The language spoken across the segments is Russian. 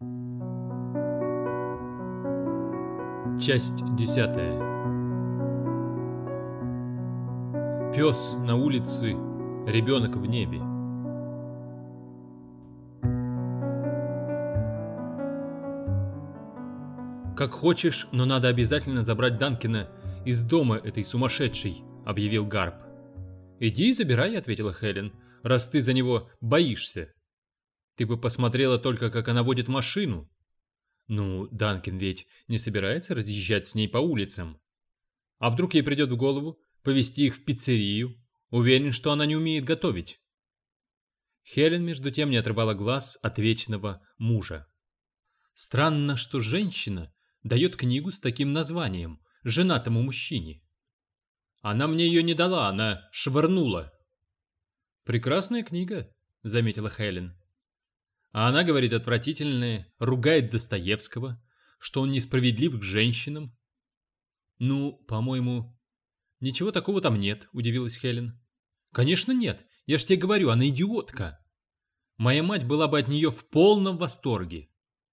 Часть 10. Пес на улице, ребенок в небе. «Как хочешь, но надо обязательно забрать Данкина из дома этой сумасшедшей», — объявил Гарп. «Иди и забирай», — ответила Хелен, — «раз ты за него боишься. Ты бы посмотрела только, как она водит машину». Ну, Данкин ведь не собирается разъезжать с ней по улицам. А вдруг ей придет в голову повезти их в пиццерию? Уверен, что она не умеет готовить. Хелен, между тем, не отрывала глаз от вечного мужа. Странно, что женщина дает книгу с таким названием женатому мужчине. Она мне ее не дала, она швырнула. «Прекрасная книга», — заметила Хелен. А она говорит отвратительное, ругает Достоевского, что он несправедлив к женщинам. «Ну, по-моему, ничего такого там нет», — удивилась Хелен. «Конечно нет, я ж тебе говорю, она идиотка. Моя мать была бы от нее в полном восторге».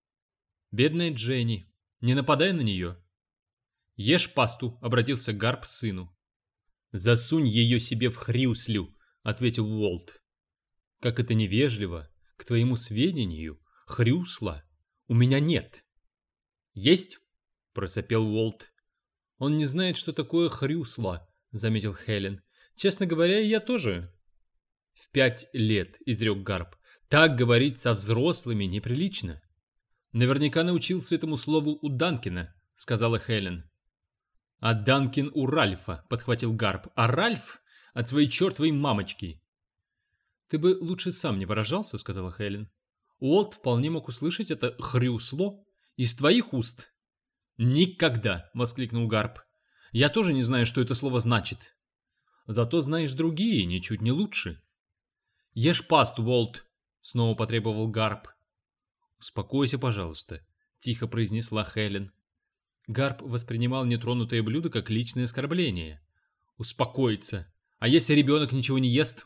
«Бедная Дженни, не нападай на нее». «Ешь пасту», — обратился Гарп к сыну. «Засунь ее себе в хрюслю», — ответил Уолт. «Как это невежливо. К твоему сведению, хрюсла у меня нет». «Есть?» — просопел Уолт. «Он не знает, что такое хрюсла», — заметил Хелен. «Честно говоря, я тоже». «В 5 лет», — изрек Гарп. «Так говорить со взрослыми неприлично». «Наверняка научился этому слову у Данкина», — сказала Хелен. «А Данкин у Ральфа», — подхватил Гарп. «А Ральф от своей чертовой мамочки». «Ты бы лучше сам не выражался», — сказала Хелен. «Уолт вполне мог услышать это хрюсло из твоих уст». «Никогда!» — воскликнул Гарп. «Я тоже не знаю, что это слово значит». «Зато знаешь другие, ничуть не лучше». «Ешь пасту, Уолт!» — снова потребовал Гарп. «Успокойся, пожалуйста», — тихо произнесла Хелен. Гарп воспринимал нетронутое блюдо как личное оскорбление. «Успокоиться! А если ребенок ничего не ест?»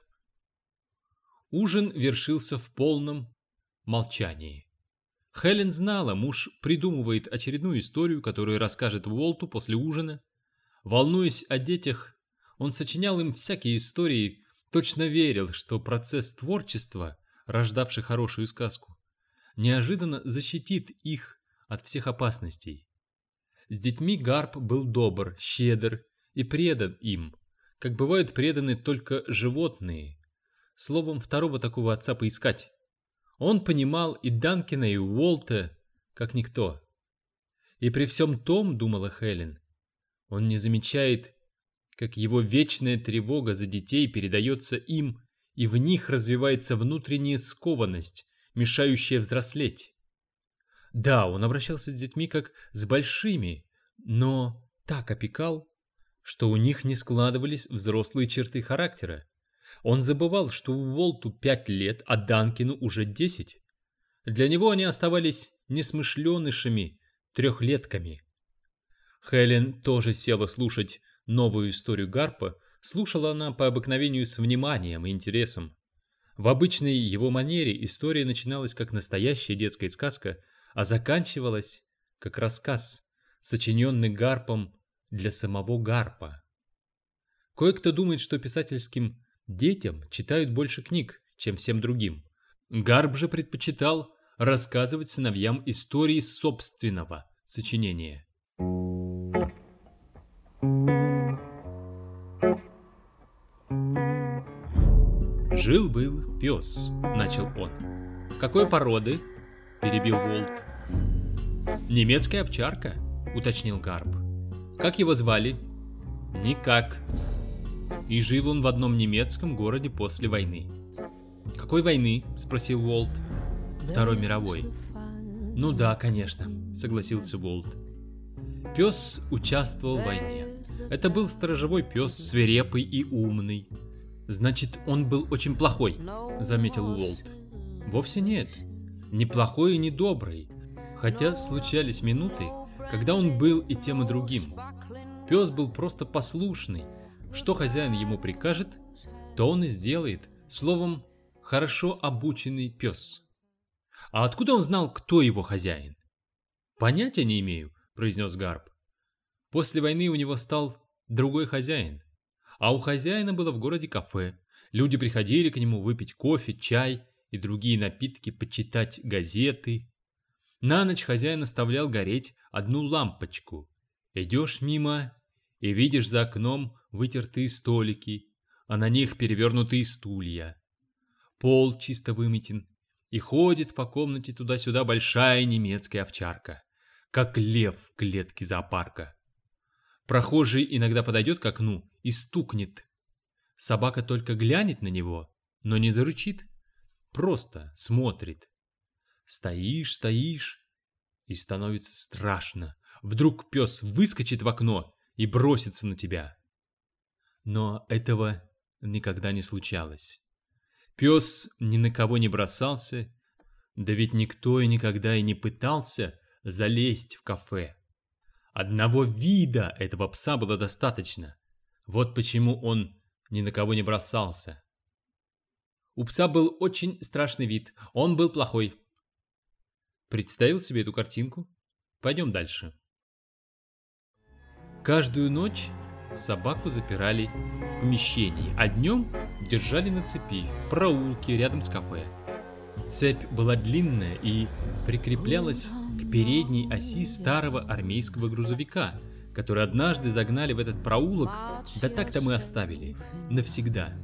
Ужин вершился в полном молчании. Хелен знала, муж придумывает очередную историю, которую расскажет Уолту после ужина. Волнуясь о детях, он сочинял им всякие истории, точно верил, что процесс творчества, рождавший хорошую сказку, неожиданно защитит их от всех опасностей. С детьми Гарп был добр, щедр и предан им, как бывают преданы только животные. Словом, второго такого отца поискать. Он понимал и Данкина, и Уолта, как никто. И при всем том, думала Хелен, он не замечает, как его вечная тревога за детей передается им, и в них развивается внутренняя скованность, мешающая взрослеть. Да, он обращался с детьми как с большими, но так опекал, что у них не складывались взрослые черты характера. Он забывал, что Уолту 5 лет, а Данкину уже 10. Для него они оставались несмышленышами, трехлетками. Хелен тоже села слушать новую историю Гарпа. Слушала она по обыкновению с вниманием и интересом. В обычной его манере история начиналась как настоящая детская сказка, а заканчивалась как рассказ, сочиненный Гарпом для самого Гарпа. Кое-кто думает, что писательским детям читают больше книг, чем всем другим. Гарп же предпочитал рассказывать сыновьям истории собственного сочинения. «Жил-был пес», — начал он. «Какой породы?» — перебил Уолт. «Немецкая овчарка», — уточнил Гарп. «Как его звали?» «Никак». И жил он в одном немецком городе после войны. «Какой войны?» — спросил Уолт. «Второй мировой». «Ну да, конечно», — согласился Уолт. Пес участвовал в войне. Это был сторожевой пес, свирепый и умный. «Значит, он был очень плохой», — заметил Уолт. «Вовсе нет. Не плохой и не добрый. Хотя случались минуты, когда он был и тем, и другим. Пес был просто послушный. Что хозяин ему прикажет, то он и сделает. Словом, хорошо обученный пес. А откуда он знал, кто его хозяин? Понятия не имею, произнес Гарп. После войны у него стал другой хозяин. А у хозяина было в городе кафе. Люди приходили к нему выпить кофе, чай и другие напитки, почитать газеты. На ночь хозяин оставлял гореть одну лампочку. Идешь мимо и видишь за окном вытертые столики, а на них перевернутые стулья. Пол чисто выметен, и ходит по комнате туда-сюда большая немецкая овчарка, как лев в клетке зоопарка. Прохожий иногда подойдет к окну и стукнет. Собака только глянет на него, но не зарычит, просто смотрит. Стоишь, стоишь, и становится страшно. Вдруг пес выскочит в окно и бросится на тебя. Но этого никогда не случалось. Пес ни на кого не бросался, да ведь никто и никогда и не пытался залезть в кафе. Одного вида этого пса было достаточно. Вот почему он ни на кого не бросался. У пса был очень страшный вид, он был плохой. Представил себе эту картинку? Пойдем дальше. Каждую ночь собаку запирали в помещении, а днем держали на цепи в проулке рядом с кафе. Цепь была длинная и прикреплялась к передней оси старого армейского грузовика, который однажды загнали в этот проулок, да так там и оставили, навсегда.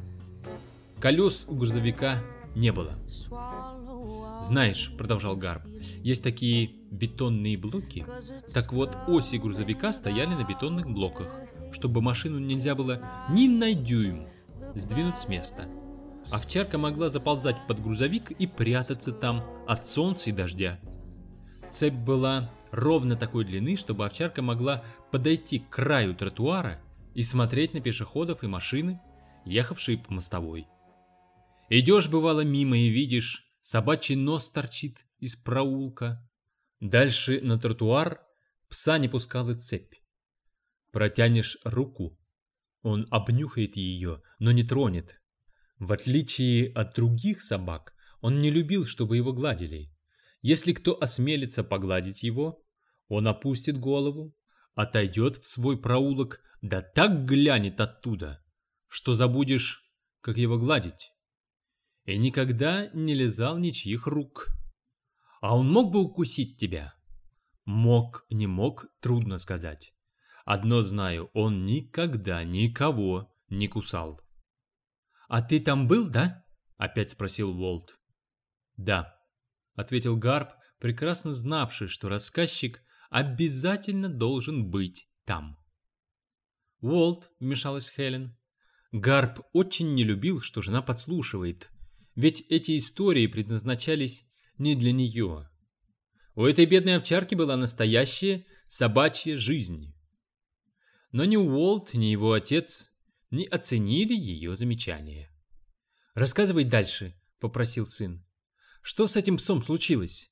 Колес у грузовика не было. «Знаешь, — продолжал Гарп, — есть такие бетонные блоки. Так вот, оси грузовика стояли на бетонных блоках, чтобы машину нельзя было ни на дюйм сдвинуть с места. Овчарка могла заползать под грузовик и прятаться там от солнца и дождя. Цепь была ровно такой длины, чтобы овчарка могла подойти к краю тротуара и смотреть на пешеходов и машины, ехавшие по мостовой. Идешь, бывало, мимо и видишь, собачий нос торчит из проулка. Дальше на тротуар пса не пускала цепь. Протянешь руку, он обнюхает ее, но не тронет. В отличие от других собак, он не любил, чтобы его гладили. Если кто осмелится погладить его, он опустит голову, отойдет в свой проулок, да так глянет оттуда, что забудешь, как его гладить. И никогда не лизал ничьих рук. А он мог бы укусить тебя? Мог, не мог, трудно сказать. Одно знаю, он никогда никого не кусал. «А ты там был, да?» — опять спросил Уолт. «Да», — ответил Гарп, прекрасно знавший, что рассказчик обязательно должен быть там. «Уолт», — вмешалась Хелен. Гарп очень не любил, что жена подслушивает, ведь эти истории предназначались не для нее. У этой бедной овчарки была настоящая собачья жизнь. Но ни Уолт, ни его отец не оценили ее замечания. «Рассказывай дальше», — попросил сын. «Что с этим псом случилось?»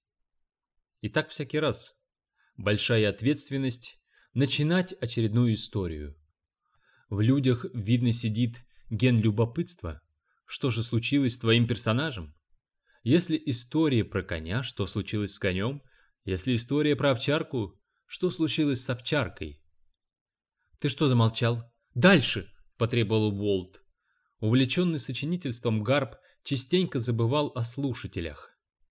И так всякий раз. Большая ответственность начинать очередную историю. В людях, видно, сидит ген любопытства. Что же случилось с твоим персонажем? Если история про коня, что случилось с конем? Если история про овчарку, что случилось с овчаркой? «Ты что замолчал? Дальше!» — потребовал Уолт. Увлеченный сочинительством, Гарп частенько забывал о слушателях.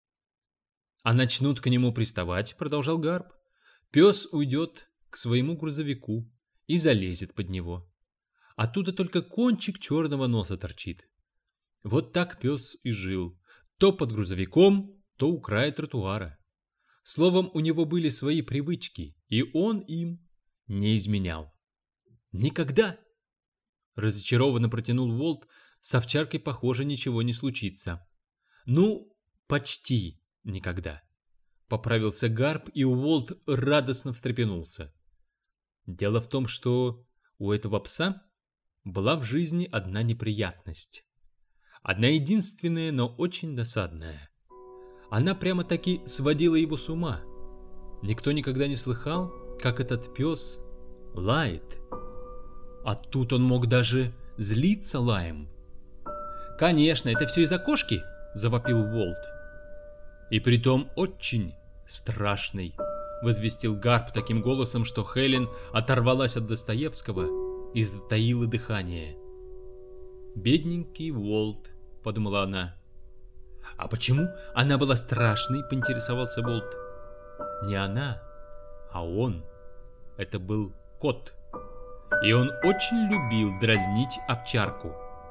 «А начнут к нему приставать», — продолжал Гарп. «Пес уйдет к своему грузовику и залезет под него. Оттуда только кончик черного носа торчит. Вот так пес и жил, то под грузовиком, то у края тротуара. Словом, у него были свои привычки, и он им не изменял. Никогда!» Разочарованно протянул Уолт, с овчаркой, похоже, ничего не случится. «Ну, почти никогда», — поправился Гарп, и Уолт радостно встрепенулся. Дело в том, что у этого пса была в жизни одна неприятность. Одна единственная, но очень досадная. Она прямо-таки сводила его с ума. Никто никогда не слыхал, как этот пес лает. А тут он мог даже злиться лаем. «Конечно, это все из-за кошки!» — завопил Уолт. И притом очень страшный, возвестил Гарп таким голосом, что Хелен оторвалась от Достоевского и затаила дыхание. «Бедненький Уолт», — подумала она. «А почему она была страшной?» — поинтересовался Уолт. «Не она, а он. Это был кот. И он очень любил дразнить овчарку».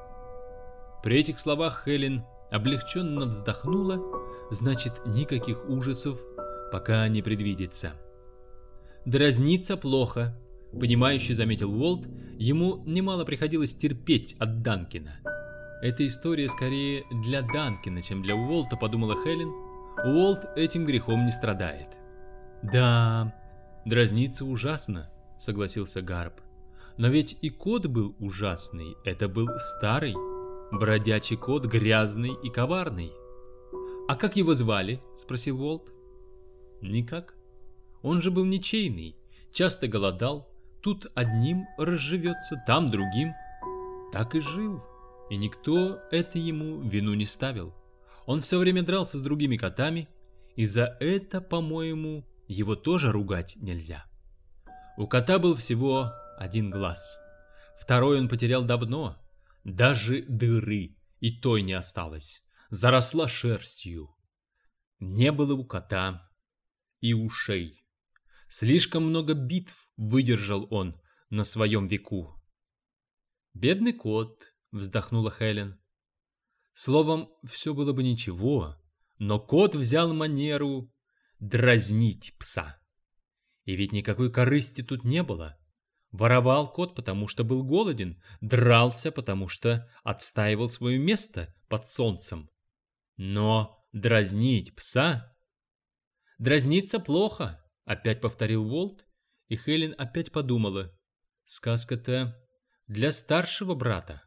При этих словах Хелен облегченно вздохнула, значит, никаких ужасов пока не предвидится. «Дразниться плохо», — понимающе заметил Уолт, ему немало приходилось терпеть от Данкина. «Эта история скорее для Данкина, чем для Уолта», — подумала Хелен. «Уолт этим грехом не страдает». «Да, дразниться ужасно», — согласился Гарп. «Но ведь и кот был ужасный, это был старый, бродячий кот, грязный и коварный». «А как его звали?» — спросил Уолт. «Никак. Он же был ничейный, часто голодал, тут одним разживется, там другим. Так и жил, и никто это ему вину не ставил. Он все время дрался с другими котами, и за это, по-моему, его тоже ругать нельзя. У кота был всего один глаз, второй он потерял давно, даже дыры и той не осталось, заросла шерстью. Не было у кота и ушей. Слишком много битв выдержал он на своем веку». «Бедный кот», — вздохнула Хелен. Словом, все было бы ничего, но кот взял манеру дразнить пса. И ведь никакой корысти тут не было. Воровал кот, потому что был голоден, дрался, потому что отстаивал свое место под солнцем. Но дразнить пса... «Дразниться плохо», — опять повторил Уолт, и Хелен опять подумала. Сказка-то для старшего брата.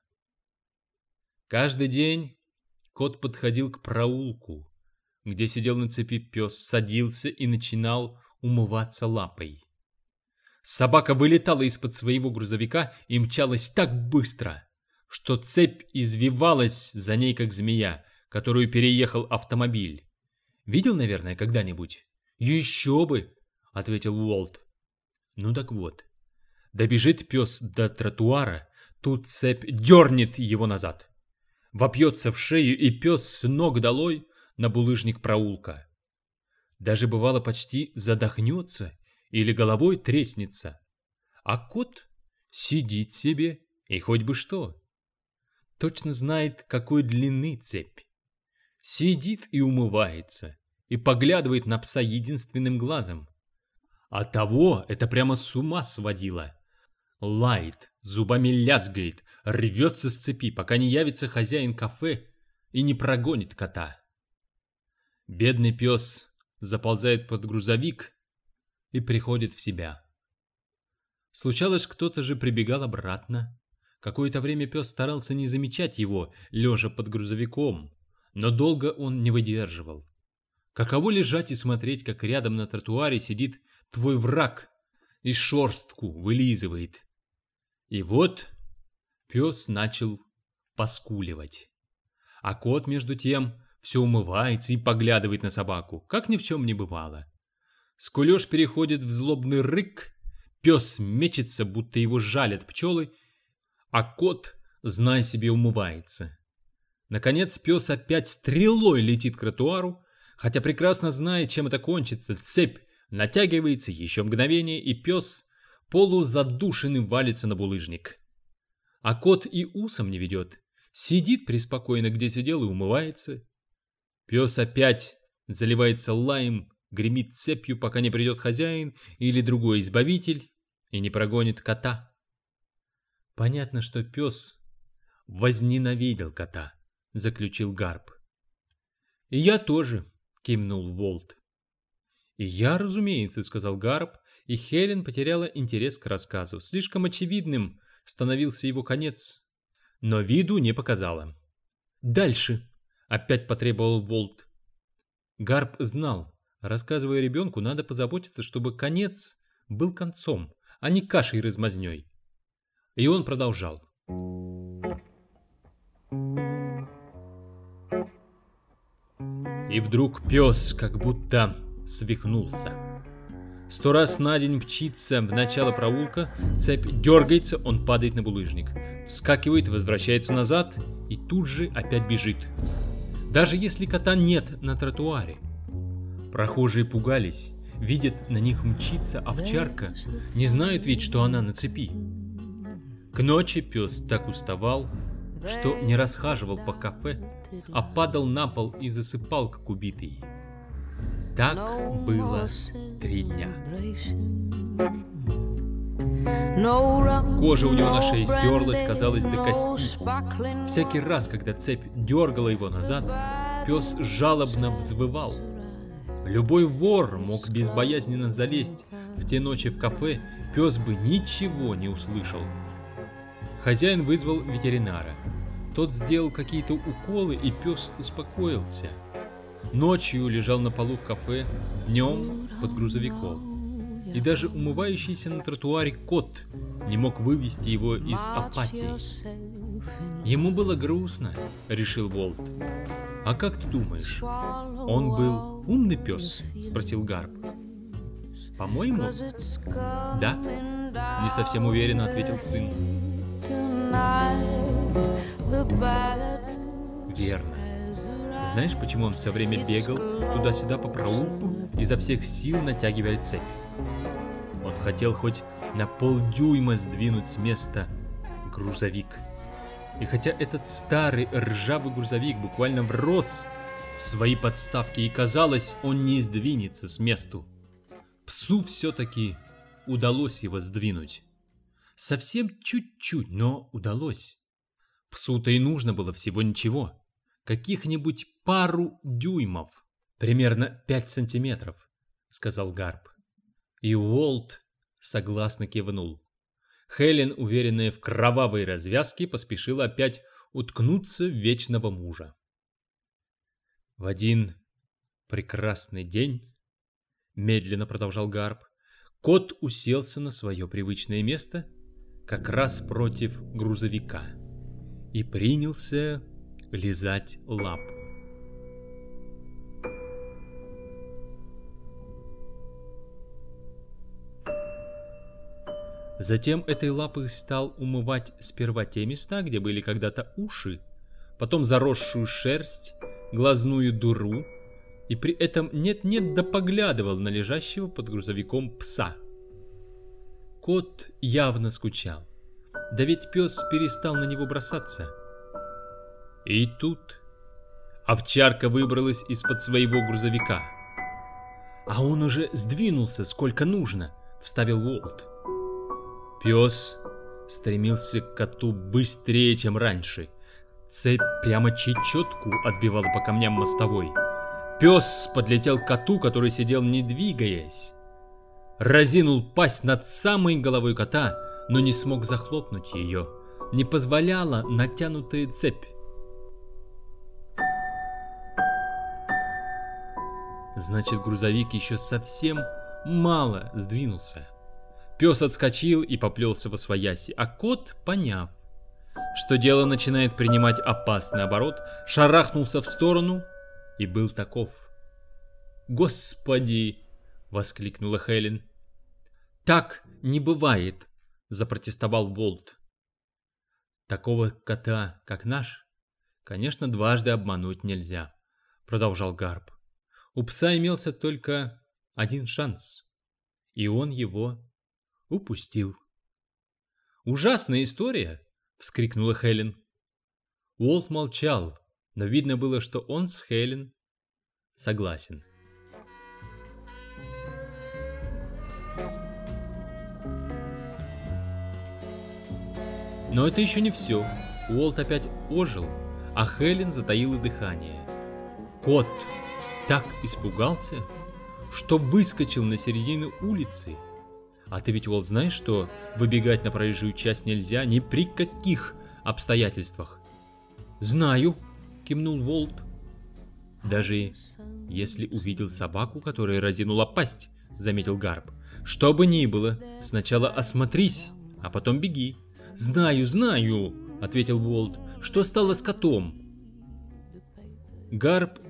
Каждый день кот подходил к проулку, где сидел на цепи пес, садился и начинал умываться лапой. Собака вылетала из-под своего грузовика и мчалась так быстро, что цепь извивалась за ней, как змея, которую переехал автомобиль. «Видел, наверное, когда-нибудь?» «Еще бы!» — ответил Уолт. «Ну так вот, добежит пес до тротуара, тут цепь дернет его назад. Вопьется в шею, и пес с ног долой на булыжник проулка. Даже бывало почти задохнется или головой треснется. А кот сидит себе и хоть бы что. Точно знает, какой длины цепь. Сидит и умывается, и поглядывает на пса единственным глазом. А того это прямо с ума сводило. Лает, зубами лязгает, рвется с цепи, пока не явится хозяин кафе и не прогонит кота. Бедный пес заползает под грузовик и приходит в себя. Случалось, кто-то же прибегал обратно. Какое-то время пес старался не замечать его, лежа под грузовиком, но долго он не выдерживал. Каково лежать и смотреть, как рядом на тротуаре сидит твой враг и шерстку вылизывает. И вот пес начал поскуливать. А кот, между тем, все умывается и поглядывает на собаку, как ни в чем не бывало. Скулеж переходит в злобный рык, пес мечется, будто его жалят пчелы, а кот, знай себе, умывается. Наконец пес опять стрелой летит к тротуару, хотя прекрасно знает, чем это кончится. Цепь натягивается еще мгновение, и пес полузадушенным валится на булыжник. А кот и усом не ведет, сидит преспокойно, где сидел, и умывается. Пес опять заливается лаем, гремит цепью, пока не придет хозяин или другой избавитель и не прогонит кота. Понятно, что пес возненавидел кота, заключил Гарп. И я тоже, кивнул Уолт. И я, разумеется, сказал Гарп, и Хелен потеряла интерес к рассказу. Слишком очевидным становился его конец, но виду не показала. «Дальше!» — опять потребовал Уолт. Гарп знал, рассказывая ребенку, надо позаботиться, чтобы конец был концом, а не кашей-размазней. И он продолжал. И вдруг пес как будто свихнулся. 100 раз на день мчится в начало проулка, цепь дергается, он падает на булыжник. Вскакивает, возвращается назад и тут же опять бежит. Даже если кота нет на тротуаре. Прохожие пугались, видят на них мчится овчарка, не знают ведь, что она на цепи. К ночи пес так уставал, что не расхаживал по кафе, а падал на пол и засыпал, как убитый. Так было 3 дня. Кожа у него на шее стерлась, казалось, до кости. Всякий раз, когда цепь дергала его назад, пес жалобно взвывал. Любой вор мог безбоязненно залезть в те ночи в кафе, пес бы ничего не услышал. Хозяин вызвал ветеринара. Тот сделал какие-то уколы, и пес успокоился. Ночью лежал на полу в кафе, днем под грузовиком. И даже умывающийся на тротуаре кот не мог вывести его из апатии. Ему было грустно, решил Уолт. «А как ты думаешь, он был умный пес?» — спросил Гарп. «По-моему, да», — не совсем уверенно ответил сын. «Верно. Знаешь, почему он все время бегал туда-сюда по проулку, изо всех сил натягивая цепь? Он хотел хоть на полдюйма сдвинуть с места грузовик. И хотя этот старый ржавый грузовик буквально врос в свои подставки и казалось, он не сдвинется с месту, псу все-таки удалось его сдвинуть. Совсем чуть-чуть, но удалось. Псу-то и нужно было всего ничего. Каких-нибудь пару дюймов. Примерно 5 сантиметров, сказал Гарп. И Уолт согласно кивнул. Хелен, уверенная в кровавой развязке, поспешила опять уткнуться в вечного мужа. В один прекрасный день, медленно продолжал Гарп, кот уселся на свое привычное место, как раз против грузовика, и принялся лизать лапу. Затем этой лапой стал умывать сперва те места, где были когда-то уши, потом заросшую шерсть, глазную дыру, и при этом нет-нет да поглядывал на лежащего под грузовиком пса. Кот явно скучал, да ведь пес перестал на него бросаться. И тут овчарка выбралась из-под своего грузовика. «А он уже сдвинулся сколько нужно», — вставил Уолт. Пес стремился к коту быстрее, чем раньше. Цепь прямо чечетку отбивала по камням мостовой. Пес подлетел к коту, который сидел не двигаясь. Разинул пасть над самой головой кота, но не смог захлопнуть ее. Не позволяла натянутая цепь. Значит, грузовик еще совсем мало сдвинулся. Пес отскочил и поплелся восвояси, а кот, поняв, что дело начинает принимать опасный оборот, шарахнулся в сторону и был таков. «Господи!» — воскликнула Хелен. «Так не бывает!» — запротестовал Уолт. «Такого кота, как наш, конечно, дважды обмануть нельзя», — продолжал Гарп. «У пса имелся только один шанс, и он его упустил». «Ужасная история!» — вскрикнула Хелен. Уолт молчал, но видно было, что он с Хелен согласен. Но это еще не все. Уолт опять ожил, а Хелен затаила дыхание. Кот так испугался, что выскочил на середину улицы. А ты ведь, Уолт, знаешь, что выбегать на проезжую часть нельзя ни при каких обстоятельствах? «Знаю», — кивнул Уолт. «Даже если увидел собаку, которая разинула пасть», — заметил Гарп. «Что бы ни было, сначала осмотрись, а потом беги». «Знаю, знаю», — ответил Уолт. «Что стало с котом?» Гарп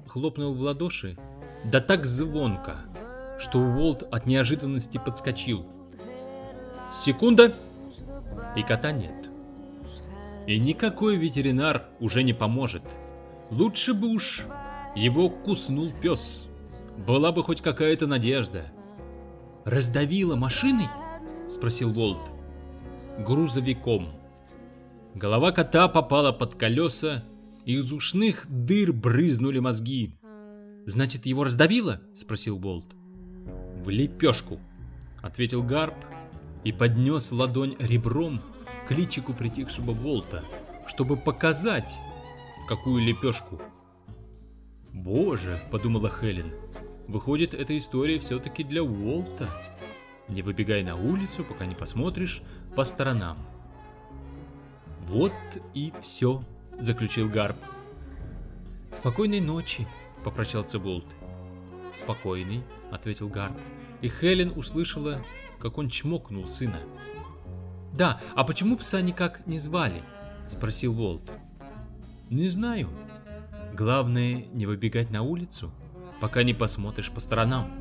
хлопнул в ладоши, да так звонко, что Уолт от неожиданности подскочил. Секунда, и кота нет. И никакой ветеринар уже не поможет. Лучше бы уж его куснул пес. Была бы хоть какая-то надежда. «Раздавило машиной?» — спросил Уолт. «Грузовиком». Голова кота попала под колеса, и из ушных дыр брызнули мозги. «Значит, его раздавило?» — спросил Уолт. «В лепешку», — ответил Гарп и поднес ладонь ребром к личику притихшего Уолта, чтобы показать, в какую лепешку. «Боже», — подумала Хелен, — «выходит, эта история все-таки для Уолта. Не выбегай на улицу, пока не посмотришь по сторонам». «Вот и все», — заключил Гарп. «Спокойной ночи», — попрощался Уолт. «Спокойный», — ответил Гарп, и Хелен услышала, как он чмокнул сына. «Да, а почему пса никак не звали?» — спросил Уолт. «Не знаю. Главное, не выбегать на улицу, пока не посмотришь по сторонам».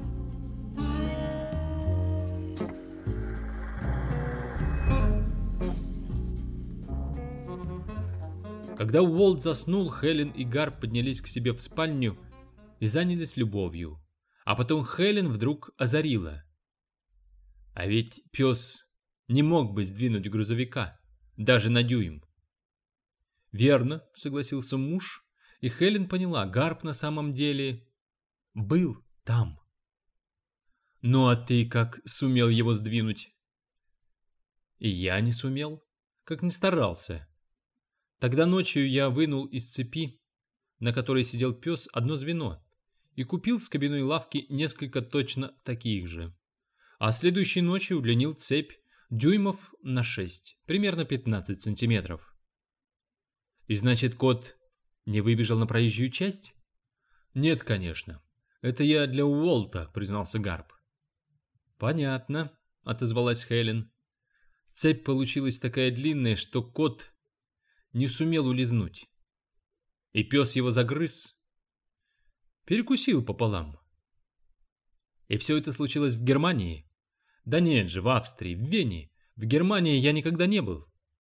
Когда Уолт заснул, Хелен и Гарп поднялись к себе в спальню и занялись любовью. А потом Хелен вдруг озарила. А ведь пес не мог бы сдвинуть грузовика, даже на дюйм. «Верно», — согласился муж, и Хелен поняла, Гарп на самом деле был там. «Ну а ты как сумел его сдвинуть?» «И я не сумел, как ни старался. Тогда ночью я вынул из цепи, на которой сидел пес, одно звено и купил с кабиной лавки несколько точно таких же. А следующей ночью удлинил цепь дюймов на 6, примерно 15 сантиметров. И значит, кот не выбежал на проезжую часть? Нет, конечно. Это я для Уолта, признался Гарп. Понятно, отозвалась Хелен. Цепь получилась такая длинная, что кот не сумел улизнуть. И пес его загрыз, перекусил пополам. И все это случилось в Германии? Да нет же, в Австрии, в Вене. В Германии я никогда не был.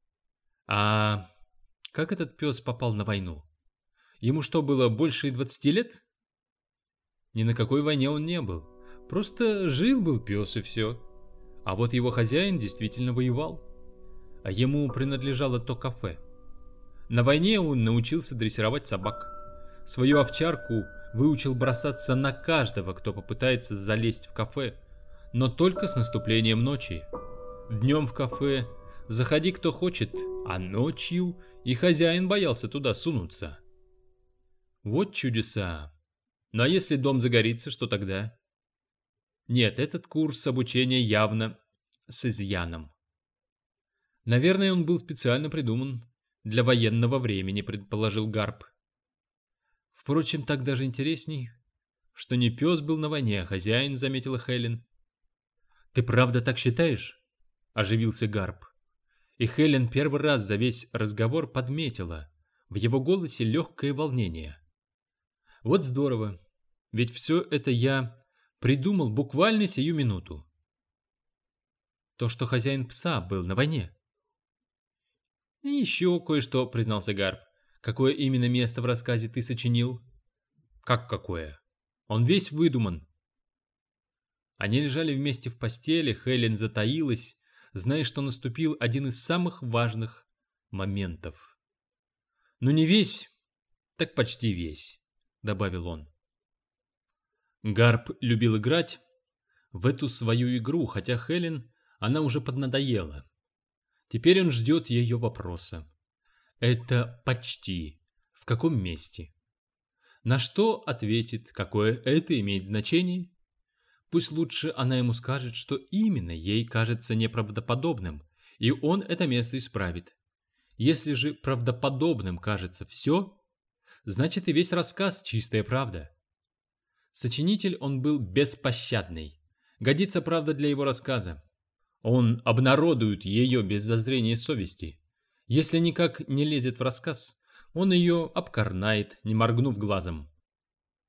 А как этот пес попал на войну? Ему что, было больше 20 лет? Ни на какой войне он не был. Просто жил-был пес и все. А вот его хозяин действительно воевал. А ему принадлежало то кафе. На войне он научился дрессировать собак. Свою овчарку выучил бросаться на каждого, кто попытается залезть в кафе, но только с наступлением ночи. Днем в кафе заходи кто хочет, а ночью и хозяин боялся туда сунуться. Вот чудеса. Ну а если дом загорится, что тогда? Нет, этот курс обучения явно с изъяном. Наверное, он был специально придуман для военного времени, предположил Гарп. Впрочем, так даже интересней, что не пес был на войне, а хозяин, заметила Хелен. Ты правда так считаешь? Оживился Гарп. И Хелен первый раз за весь разговор подметила в его голосе легкое волнение. Вот здорово, ведь все это я придумал буквально сию минуту. То, что хозяин пса был на войне. И еще кое-что, признался Гарп. Какое именно место в рассказе ты сочинил? Как какое? Он весь выдуман. Они лежали вместе в постели, Хелен затаилась, зная, что наступил один из самых важных моментов. Ну не весь, так почти весь, добавил он. Гарп любил играть в эту свою игру, хотя Хелен она уже поднадоела. Теперь он ждет ее вопроса. Это почти. В каком месте? На что ответит, какое это имеет значение? Пусть лучше она ему скажет, что именно ей кажется неправдоподобным, и он это место исправит. Если же правдоподобным кажется все, значит и весь рассказ чистая правда. Сочинитель он был беспощадный. Годится правда для его рассказа. Он обнародует ее без зазрения совести. Если никак не лезет в рассказ, он ее обкорнает, не моргнув глазом.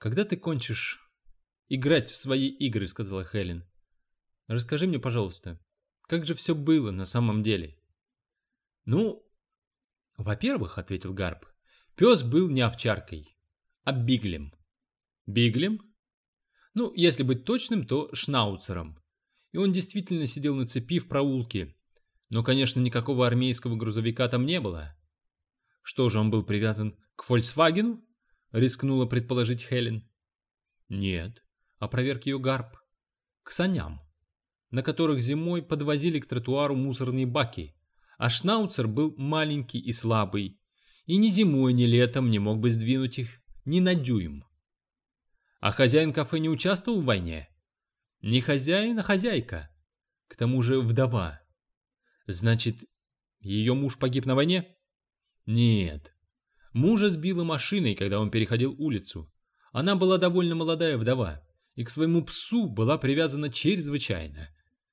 «Когда ты кончишь играть в свои игры?» — сказала Хелен. «Расскажи мне, пожалуйста, как же все было на самом деле?» «Ну, во-первых, — ответил Гарп, — пес был не овчаркой, а биглем». «Биглем?» «Ну, если быть точным, то шнауцером. И он действительно сидел на цепи в проулке. Но, конечно, никакого армейского грузовика там не было». «Что же, он был привязан к «Фольксвагену»?» — рискнула предположить Хелен. «Нет», — опроверг ее Гарп, — «к саням, на которых зимой подвозили к тротуару мусорные баки, а шнауцер был маленький и слабый, и ни зимой, ни летом не мог бы сдвинуть их ни на дюйм». «А хозяин кафе не участвовал в войне?» «Не хозяин, а хозяйка. К тому же вдова». «Значит, ее муж погиб на войне?» «Нет. Мужа сбила машиной, когда он переходил улицу. Она была довольно молодая вдова, и к своему псу была привязана чрезвычайно.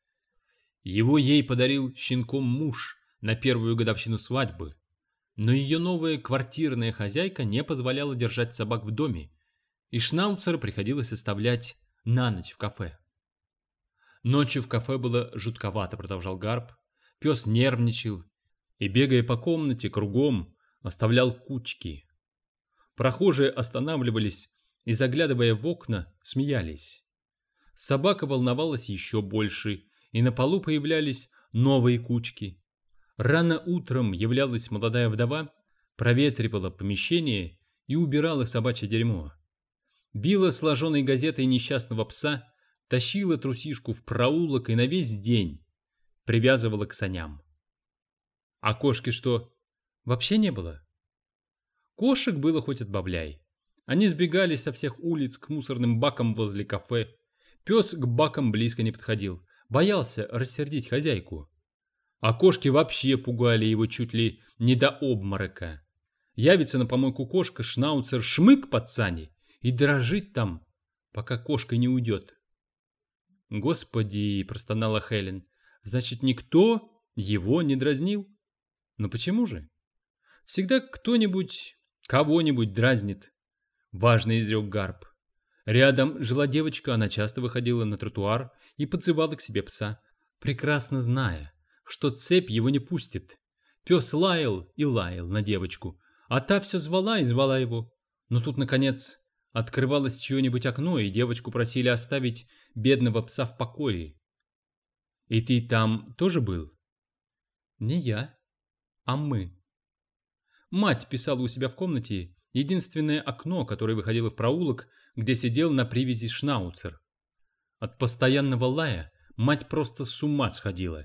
Его ей подарил щенком муж на первую годовщину свадьбы, но ее новая квартирная хозяйка не позволяла держать собак в доме, и шнауцера приходилось оставлять на ночь в кафе». «Ночью в кафе было жутковато», — продолжал Гарп. «Пес нервничал и, бегая по комнате кругом, оставлял кучки. Прохожие останавливались и, заглядывая в окна, смеялись. Собака волновалась еще больше, и на полу появлялись новые кучки. Рано утром являлась молодая вдова, проветривала помещение и убирала собачье дерьмо. Била сложенной газетой несчастного пса, тащила трусишку в проулок и на весь день привязывала к саням». «А кошки что, вообще не было?» «Кошек было хоть отбавляй. Они сбегали со всех улиц к мусорным бакам возле кафе. Пес к бакам близко не подходил, боялся рассердить хозяйку. А кошки вообще пугали его чуть ли не до обморока. Явится на помойку кошка, шнауцер шмык под сани и дрожит там, пока кошка не уйдет». «Господи!» — простонала Хелен. «Значит, никто его не дразнил? Но почему же? Всегда кто-нибудь кого-нибудь дразнит», — важно изрек Гарп. «Рядом жила девочка, она часто выходила на тротуар и подзывала к себе пса, прекрасно зная, что цепь его не пустит. Пес лаял и лаял на девочку, а та все звала и звала его. Но тут, наконец, открывалось чье-нибудь окно, и девочку просили оставить бедного пса в покое. И ты там тоже был?» «Не я, а мы». Мать писала у себя в комнате единственное окно, которое выходило в проулок, где сидел на привязи шнауцер. От постоянного лая мать просто с ума сходила.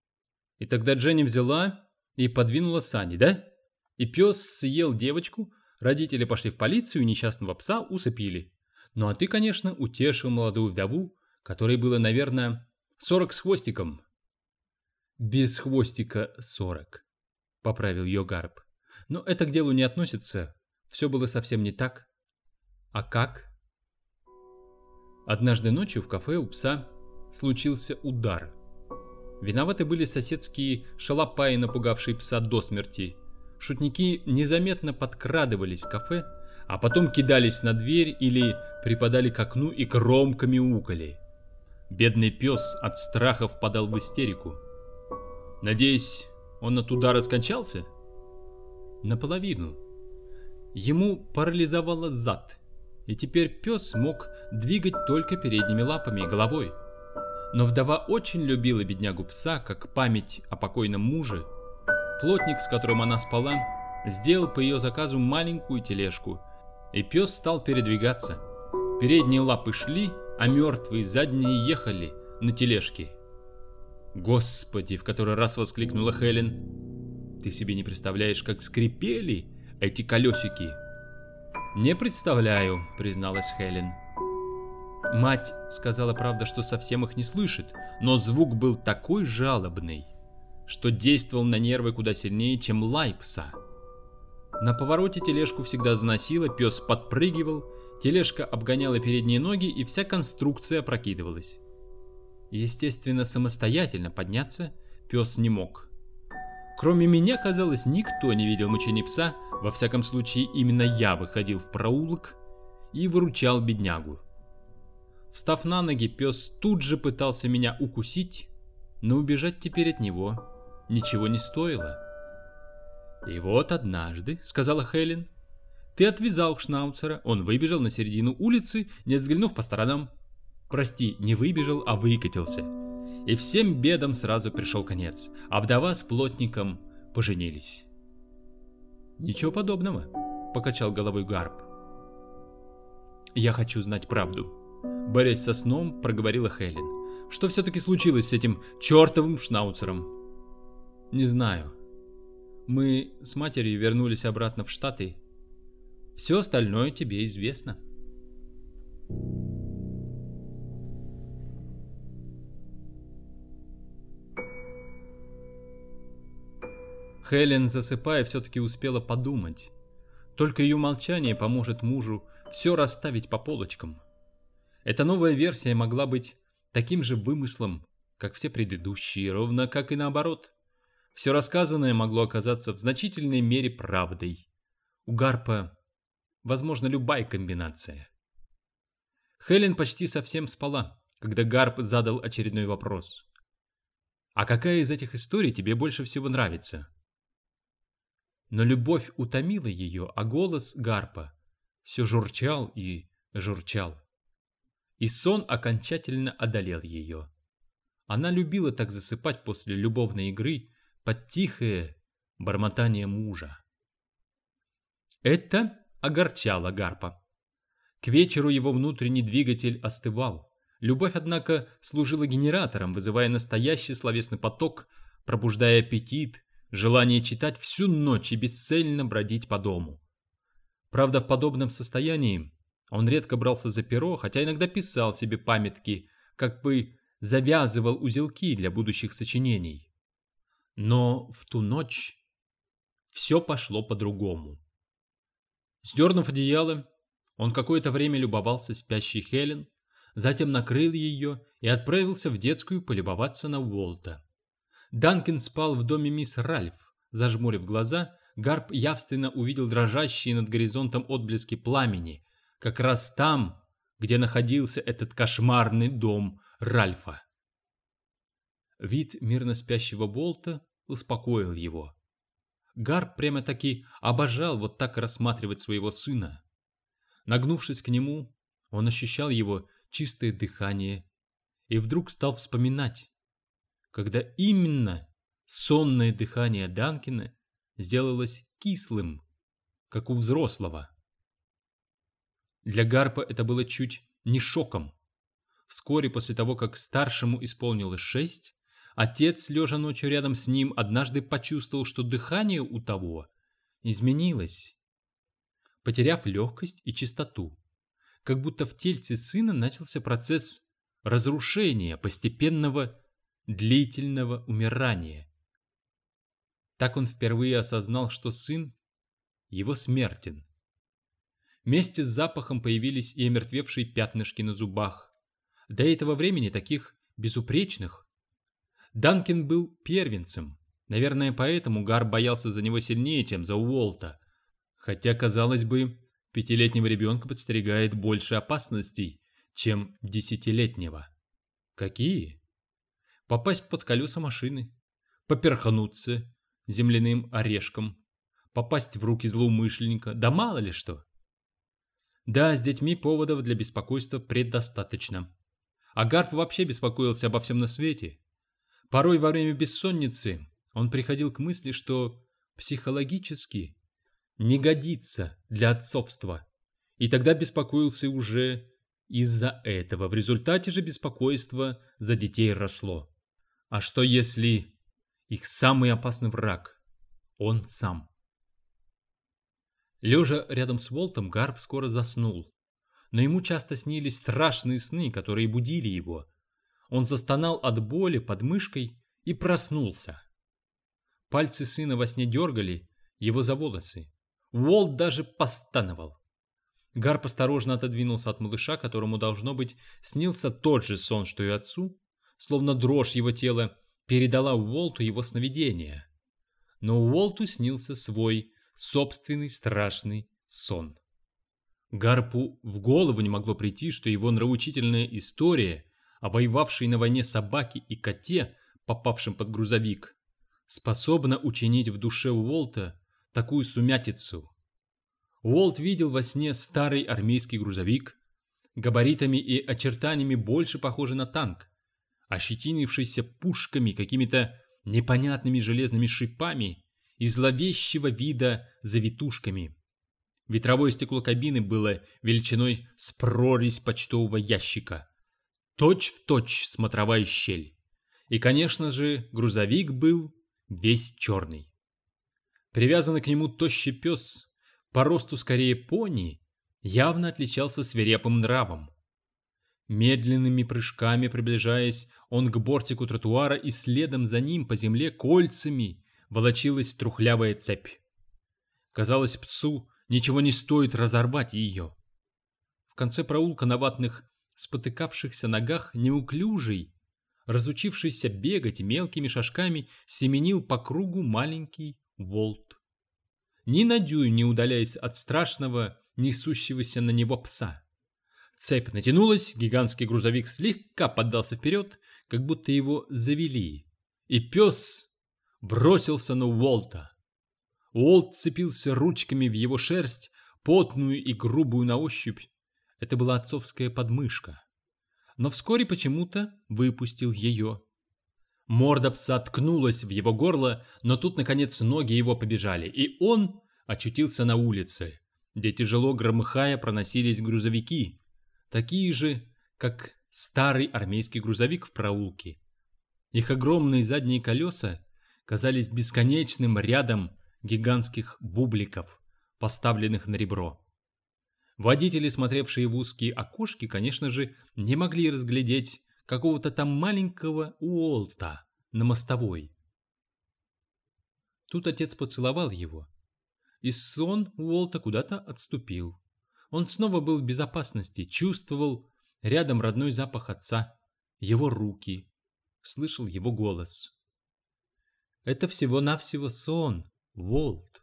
И тогда Дженни взяла и подвинула сани, да? И пес съел девочку, родители пошли в полицию и несчастного пса усыпили. Ну а ты, конечно, утешил молодую вдову, которой было, наверное, 40 с хвостиком». «Без хвостика 40», — поправил ее Гарп. «Но это к делу не относится. Все было совсем не так». «А как?» Однажды ночью в кафе у пса случился удар. Виноваты были соседские шалопаи, напугавшие пса до смерти. Шутники незаметно подкрадывались в кафе, а потом кидались на дверь или припадали к окну и громко мяукали. Бедный пес от страха впадал в истерику. «Надеюсь, он от удара скончался?» «Наполовину. Ему парализовало зад, и теперь пес мог двигать только передними лапами и головой. Но вдова очень любила беднягу пса, как память о покойном муже. Плотник, с которым она спала, сделал по ее заказу маленькую тележку, и пес стал передвигаться. Передние лапы шли, а мертвые задние ехали на тележке». «Господи!» — в который раз воскликнула Хелен. «Ты себе не представляешь, как скрипели эти колесики!» «Не представляю», — призналась Хелен. Мать сказала, правда, что совсем их не слышит, но звук был такой жалобный, что действовал на нервы куда сильнее, чем лай пса. На повороте тележку всегда заносило, пес подпрыгивал, тележка обгоняла передние ноги, и вся конструкция опрокидывалась. Естественно, самостоятельно подняться пес не мог. Кроме меня, казалось, никто не видел мучений пса, во всяком случае, именно я выходил в проулок и выручал беднягу. Встав на ноги, пес тут же пытался меня укусить, но убежать теперь от него ничего не стоило. «И вот однажды, — сказала Хелен, — ты отвязал Шнауцера, он выбежал на середину улицы, не взглянув по сторонам. Прости, не выбежал, а выкатился. И всем бедам сразу пришел конец, а вдова с плотником поженились». «Ничего подобного», — покачал головой Гарп. «Я хочу знать правду», — борясь со сном, проговорила Хелен. «Что все-таки случилось с этим чертовым Шнауцером?» «Не знаю. Мы с матерью вернулись обратно в Штаты. Все остальное тебе известно». Хелен, засыпая, все-таки успела подумать. Только ее молчание поможет мужу все расставить по полочкам. Эта новая версия могла быть таким же вымыслом, как все предыдущие, ровно как и наоборот. Все рассказанное могло оказаться в значительной мере правдой. У Гарпа возможна любая комбинация. Хелен почти совсем спала, когда Гарп задал очередной вопрос. «А какая из этих историй тебе больше всего нравится?» Но любовь утомила ее, а голос Гарпа все журчал и журчал. И сон окончательно одолел ее. Она любила так засыпать после любовной игры под тихое бормотание мужа. Это огорчало Гарпа. К вечеру его внутренний двигатель остывал. Любовь, однако, служила генератором, вызывая настоящий словесный поток, пробуждая аппетит, желание читать всю ночь и бесцельно бродить по дому. Правда, в подобном состоянии он редко брался за перо, хотя иногда писал себе памятки, как бы завязывал узелки для будущих сочинений. Но в ту ночь все пошло по-другому. Сдернув одеяло, он какое-то время любовался спящей Хелен, затем накрыл ее и отправился в детскую полюбоваться на Уолта. Данкин спал в доме мисс Ральф. Зажмурив глаза, Гарп явственно увидел дрожащие над горизонтом отблески пламени, как раз там, где находился этот кошмарный дом Ральфа. Вид мирно спящего Уолта успокоил его. Гарп прямо-таки обожал вот так рассматривать своего сына. Нагнувшись к нему, он ощущал его чистое дыхание и вдруг стал вспоминать, когда именно сонное дыхание Данкина сделалось кислым, как у взрослого. Для Гарпа это было чуть не шоком. Вскоре после того, как старшему исполнилось 6, отец, лежа ночью рядом с ним, однажды почувствовал, что дыхание у того изменилось, потеряв легкость и чистоту, как будто в тельце сына начался процесс разрушения, постепенного, длительного умирания. Так он впервые осознал, что сын его смертен. Вместе с запахом появились и омертвевшие пятнышки на зубах, до этого времени таких безупречных. Данкин был первенцем, наверное, поэтому Гарп боялся за него сильнее, чем за Уолта, хотя, казалось бы, 5-летнего ребенка подстерегает больше опасностей, чем 10-летнего. Какие? Попасть под колеса машины, поперхнуться земляным орешком, попасть в руки злоумышленника, да мало ли что. Да, с детьми поводов для беспокойства предостаточно. А Гарп вообще беспокоился обо всем на свете. Порой во время бессонницы он приходил к мысли, что психологически не годится для отцовства, и тогда беспокоился уже из-за этого. В результате же беспокойство за детей росло. А что если их самый опасный враг – он сам? Лежа рядом с Уолтом, Гарп скоро заснул, но ему часто снились страшные сны, которые будили его. Он застонал от боли под мышкой и проснулся. Пальцы сына во сне дергали его за волосы. Уолт даже постановал. Гарп осторожно отодвинулся от малыша, которому, должно быть, снился тот же сон, что и отцу, словно дрожь его тела передала Уолту его сновидение. Но Уолту снился свой собственный страшный сон. Гарпу в голову не могло прийти, что его нравоучительная история о воевавшей на войне собаке и коте, попавшем под грузовик, способна учинить в душе Уолта такую сумятицу. Уолт видел во сне старый армейский грузовик, габаритами и очертаниями больше похожий на танк, ощетинившийся пушками, какими-то непонятными железными шипами и зловещего вида завитушками. Ветровое стекло кабины было величиной с прорезь почтового ящика, точь-в-точь смотровая щель. И, конечно же, грузовик был весь черный. Привязанный к нему тощий пес, по росту скорее пони, явно отличался свирепым нравом. Медленными прыжками приближаясь, он к бортику тротуара, и следом за ним по земле кольцами волочилась трухлявая цепь. Казалось, псу ничего не стоит разорвать ее. В конце проулка на ватных, спотыкавшихся ногах неуклюжий, разучившийся бегать мелкими шажками, семенил по кругу маленький Уолт. Ни на дюйм не удаляясь от страшного, несущегося на него пса. Цепь натянулась, гигантский грузовик слегка поддался вперед, как будто его завели, и пес бросился на Уолта. Уолт вцепился ручками в его шерсть, потную и грубую на ощупь. Это была отцовская подмышка. Но вскоре почему-то выпустил ее. Морда пса ткнулась в его горло, но тут, наконец, ноги его побежали, и он очутился на улице, где, тяжело громыхая, проносились грузовики, такие же, как старый армейский грузовик в проулке. Их огромные задние колеса казались бесконечным рядом гигантских бубликов, поставленных на ребро. Водители, смотревшие в узкие окошки, конечно же, не могли разглядеть какого-то там маленького Уолта на мостовой. Тут отец поцеловал его, и сон Уолта куда-то отступил. Он снова был в безопасности, чувствовал рядом родной запах отца, его руки, слышал его голос. Это всего-навсего сон, Уолт.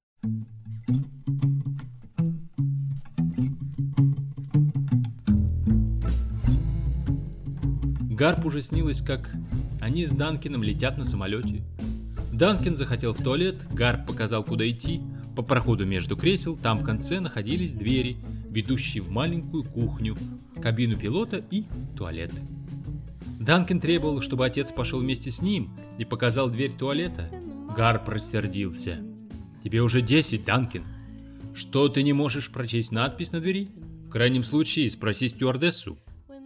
Гарпу уже снилось, как они с Данкином летят на самолете. Данкин захотел в туалет, Гарп показал, куда идти. По проходу между кресел там в конце находились двери, ведущие в маленькую кухню, кабину пилота и туалет. Данкин требовал, чтобы отец пошел вместе с ним и показал дверь туалета. Гарп рассердился. «Тебе уже 10, Данкин. Что, ты не можешь прочесть надпись на двери? В крайнем случае спроси стюардессу».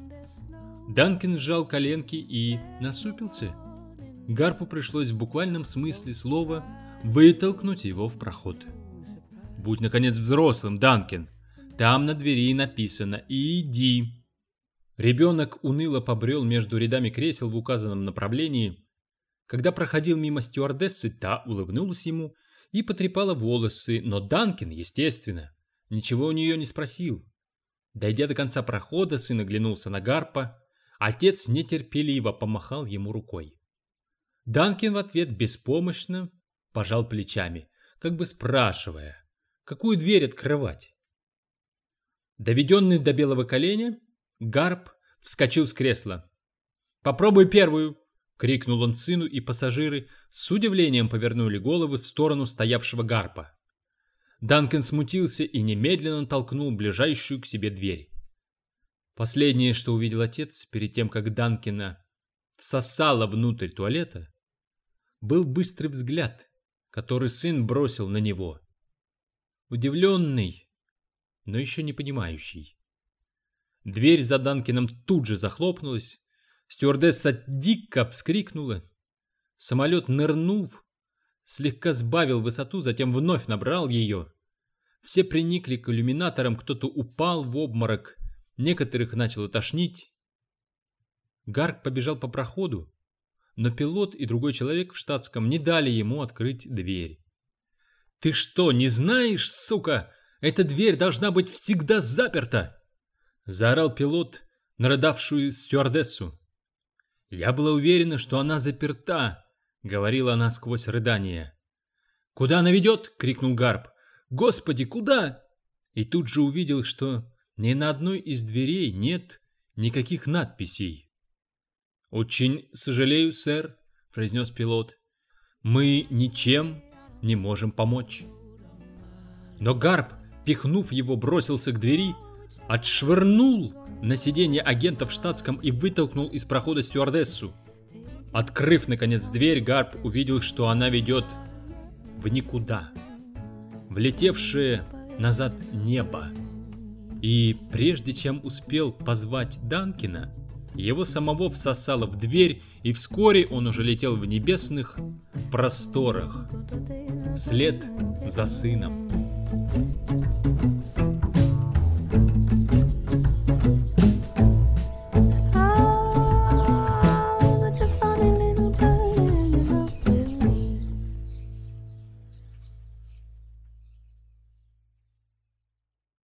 Данкин сжал коленки и насупился. Гарпу пришлось в буквальном смысле слова вытолкнуть его в проход. «Будь, наконец, взрослым, Данкин. Там на двери написано «Иди». Ребенок уныло побрел между рядами кресел в указанном направлении. Когда проходил мимо стюардессы, та улыбнулась ему и потрепала волосы, но Данкин, естественно, ничего у нее не спросил. Дойдя до конца прохода, сын оглянулся на Гарпа. Отец нетерпеливо помахал ему рукой. Данкин в ответ беспомощно пожал плечами, как бы спрашивая, какую дверь открывать. Доведенный до белого коленя, Гарп вскочил с кресла. «Попробуй первую!» — крикнул он сыну, и пассажиры с удивлением повернули головы в сторону стоявшего Гарпа. Данкин смутился и немедленно толкнул ближайшую к себе дверь. Последнее, что увидел отец перед тем, как Данкина всосало внутрь туалета, был быстрый взгляд, который сын бросил на него. Удивленный, но еще не понимающий. Дверь за Данкином тут же захлопнулась, стюардесса дико вскрикнула. Самолет, нырнув, слегка сбавил высоту, затем вновь набрал ее. Все приникли к иллюминаторам, кто-то упал в обморок, некоторых начало тошнить. Гарп побежал по проходу, но пилот и другой человек в штатском не дали ему открыть дверь. «Ты что, не знаешь, сука? Эта дверь должна быть всегда заперта!» — заорал пилот на рыдавшую стюардессу. «Я была уверена, что она заперта», — говорила она сквозь рыдание. «Куда она ведет?» — крикнул Гарп. «Господи, куда?» и тут же увидел, что ни на одной из дверей нет никаких надписей. «Очень сожалею, сэр», — произнес пилот, — «мы ничем не можем помочь». Но Гарп, пихнув его, бросился к двери, отшвырнул на сиденье агента в штатском и вытолкнул из прохода стюардессу. Открыв, наконец, дверь, Гарп увидел, что она ведет в никуда, в летевшее назад небо. И прежде чем успел позвать Данкина, его самого всосало в дверь, и вскоре он уже летел в небесных просторах, вслед за сыном.